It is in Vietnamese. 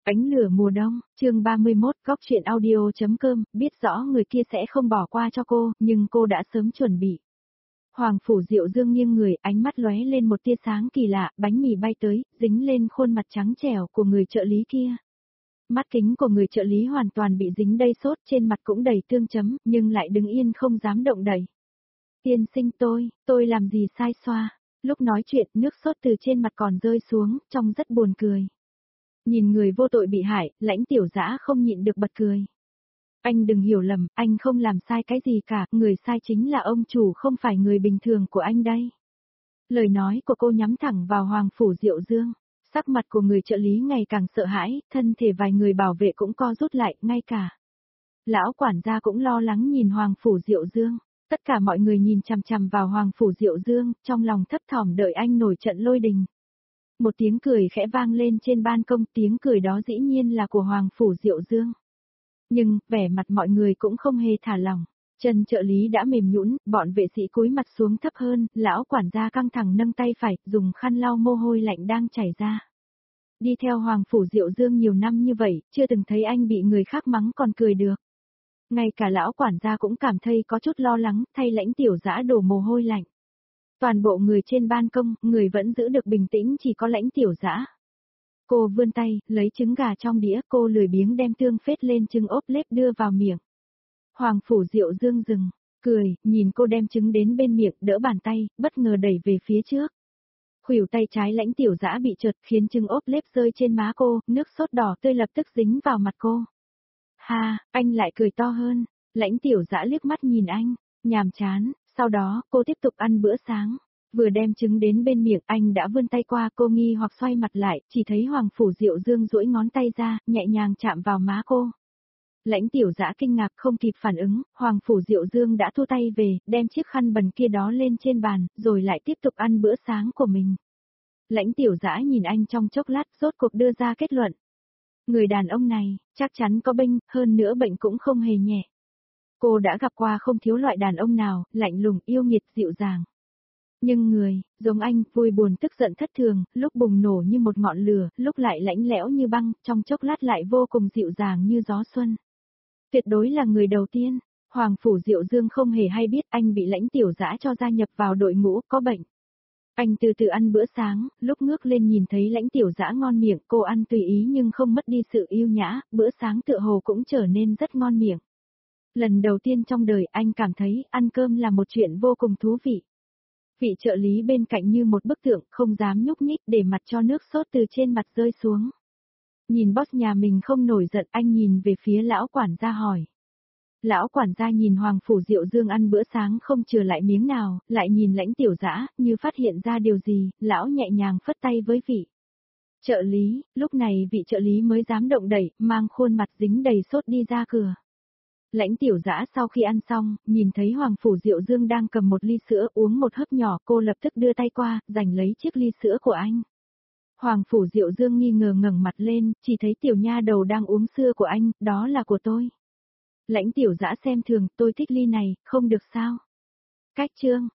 Ánh lửa mùa đông, chương 31, góc chuyện audio.com, biết rõ người kia sẽ không bỏ qua cho cô, nhưng cô đã sớm chuẩn bị. Hoàng Phủ Diệu Dương nghiêng người, ánh mắt lóe lên một tia sáng kỳ lạ, bánh mì bay tới, dính lên khuôn mặt trắng trẻo của người trợ lý kia. Mắt kính của người trợ lý hoàn toàn bị dính đầy sốt, trên mặt cũng đầy tương chấm, nhưng lại đứng yên không dám động đậy. Tiên sinh tôi làm gì sai xoa? Lúc nói chuyện, nước sốt từ trên mặt còn rơi xuống, trông rất buồn cười. Nhìn người vô tội bị hại, Lãnh Tiểu Dã không nhịn được bật cười. Anh đừng hiểu lầm, anh không làm sai cái gì cả, người sai chính là ông chủ, không phải người bình thường của anh đây. Lời nói của cô nhắm thẳng vào Hoàng Phủ Diệu Dương. Sắc mặt của người trợ lý ngày càng sợ hãi, thân thể vài người bảo vệ cũng co rút lại, ngay cả lão quản gia cũng lo lắng nhìn Hoàng Phủ Diệu Dương. Tất cả mọi người nhìn chằm chằm vào Hoàng Phủ Diệu Dương, trong lòng thấp thỏm đợi anh nổi trận lôi đình. Một tiếng cười khẽ vang lên trên ban công, tiếng cười đó dĩ nhiên là của Hoàng Phủ Diệu Dương. Nhưng, vẻ mặt mọi người cũng không hề thả lỏng. Chân trợ lý đã mềm nhũn, bọn vệ sĩ cúi mặt xuống thấp hơn, lão quản gia căng thẳng nâng tay phải, dùng khăn lau mồ hôi lạnh đang chảy ra. Đi theo Hoàng Phủ Diệu Dương nhiều năm như vậy, chưa từng thấy anh bị người khác mắng còn cười được. Ngay cả lão quản gia cũng cảm thấy có chút lo lắng, thay Lãnh Tiểu Dã đổ mồ hôi lạnh. Toàn bộ người trên ban công, người vẫn giữ được bình tĩnh, chỉ có Lãnh Tiểu Dã. Cô vươn tay, lấy trứng gà trong đĩa, cô lười biếng đem tương phết lên trứng ốp lết đưa vào miệng. Hoàng Phủ Diệu Dương dừng, cười, nhìn cô đem trứng đến bên miệng, đỡ bàn tay, bất ngờ đẩy về phía trước. Khuỷu tay trái Lãnh Tiểu Dã bị trượt, khiến trứng ốp lết rơi trên má cô, nước sốt đỏ tươi lập tức dính vào mặt cô. Ha, anh lại cười to hơn. Lãnh Tiểu Dã liếc mắt nhìn anh, nhàm chán. Sau đó, cô tiếp tục ăn bữa sáng. Vừa đem trứng đến bên miệng, anh đã vươn tay qua, cô nghi hoặc xoay mặt lại, chỉ thấy Hoàng Phủ Diệu Dương duỗi ngón tay ra, nhẹ nhàng chạm vào má cô. Lãnh Tiểu Dã kinh ngạc không kịp phản ứng, Hoàng Phủ Diệu Dương đã thu tay về, đem chiếc khăn bẩn kia đó lên trên bàn, rồi lại tiếp tục ăn bữa sáng của mình. Lãnh Tiểu Dã nhìn anh trong chốc lát, rốt cuộc đưa ra kết luận. Người đàn ông này, chắc chắn có bệnh, hơn nữa bệnh cũng không hề nhẹ. Cô đã gặp qua không thiếu loại đàn ông nào, lạnh lùng, yêu nghiệt, dịu dàng. Nhưng người, giống anh, vui buồn tức giận thất thường, lúc bùng nổ như một ngọn lửa, lúc lại lạnh lẽo như băng, trong chốc lát lại vô cùng dịu dàng như gió xuân. Tuyệt đối là người đầu tiên. Hoàng Phủ Diệu Dương không hề hay biết anh bị Lãnh Tiểu Dã cho gia nhập vào đội ngũ có bệnh. Anh từ từ ăn bữa sáng, lúc ngước lên nhìn thấy Lãnh Tiểu Dã ngon miệng, cô ăn tùy ý nhưng không mất đi sự yêu nhã, bữa sáng tựa hồ cũng trở nên rất ngon miệng. Lần đầu tiên trong đời anh cảm thấy ăn cơm là một chuyện vô cùng thú vị. Vị trợ lý bên cạnh như một bức tượng, không dám nhúc nhích để mặt cho nước sốt từ trên mặt rơi xuống. Nhìn boss nhà mình không nổi giận, anh nhìn về phía lão quản gia hỏi. Lão quản gia nhìn Hoàng Phủ Diệu Dương ăn bữa sáng không chừa lại miếng nào, lại nhìn Lãnh Tiểu Dã, như phát hiện ra điều gì, lão nhẹ nhàng phất tay với vị trợ lý, lúc này vị trợ lý mới dám động đẩy, mang khuôn mặt dính đầy sốt đi ra cửa. Lãnh Tiểu Dã sau khi ăn xong, nhìn thấy Hoàng Phủ Diệu Dương đang cầm một ly sữa uống một hớp nhỏ, cô lập tức đưa tay qua, giành lấy chiếc ly sữa của anh. Hoàng Phủ Diệu Dương nghi ngờ ngẩng mặt lên, chỉ thấy tiểu nha đầu đang uống sữa của anh, đó là của tôi. Lãnh Tiểu Dã xem thường, tôi thích ly này, không được sao? Cách chương,